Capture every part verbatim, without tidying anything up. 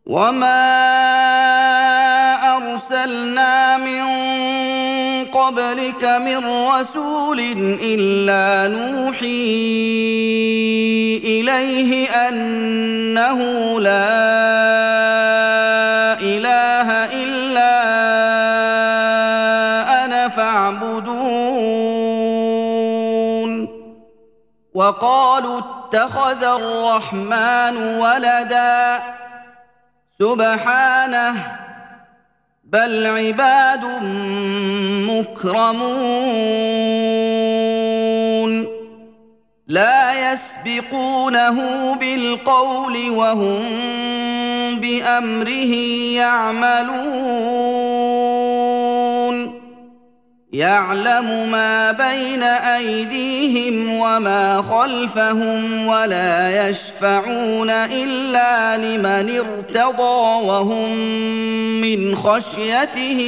وما أرسلنا من قبلك من رسول إلا نوحي إليه أنه لا إله إلا أنا فاعبدون وقالوا اتخذ الرحمن ولدا سبحانه بل عباد مكرمون لا يسبقونه بالقول وهم بأمره يعملون يعلم ما بين أيديهم وما خلفهم ولا يشفعون إلا لمن ارتضى وهم من خشيته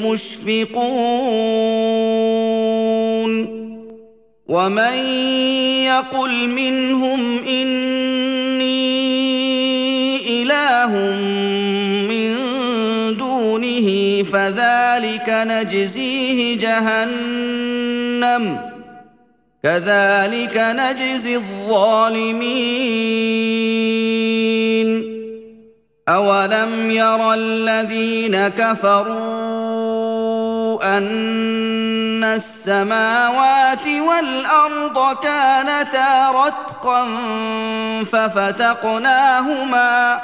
مشفقون ومن يقل منهم إني إله من دونه فذلك نجزيه جهنم كذلك نجزي الظالمين أولم ير الذين كفروا أن السماوات والأرض كانتا رتقا ففتقناهما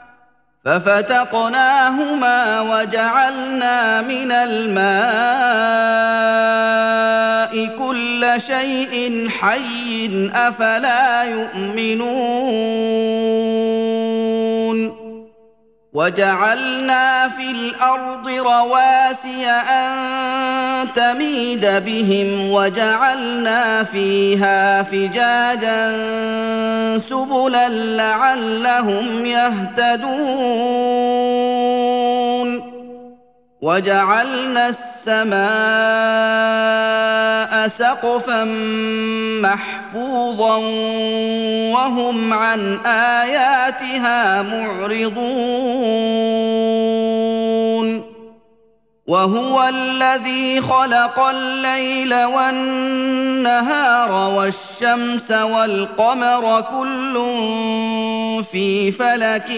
ففتقناهما وجعلنا من الماء كل شيء حي أفلا يؤمنون وجعلنا في الأرض رواسي أن تميد بهم وجعلنا فيها فجاجا سبلا لعلهم يهتدون وجعلنا السماء سقفا محفوظا وهم عن آياتها معرضون وهو الذي خلق الليل والنهار والشمس والقمر كل في فلك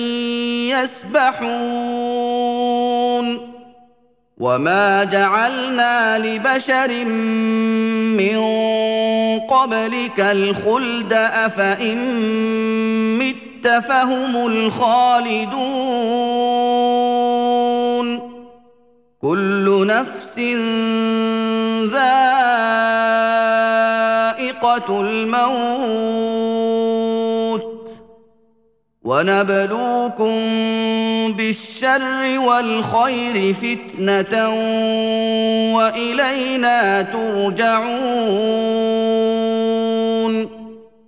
يسبحون وما جعلنا لبشر من قبلك الخلد أفإن مت فهم الخالدون كل نفس ذائقة الموت ونبلوكم بالشر والخير فتنة وإلينا ترجعون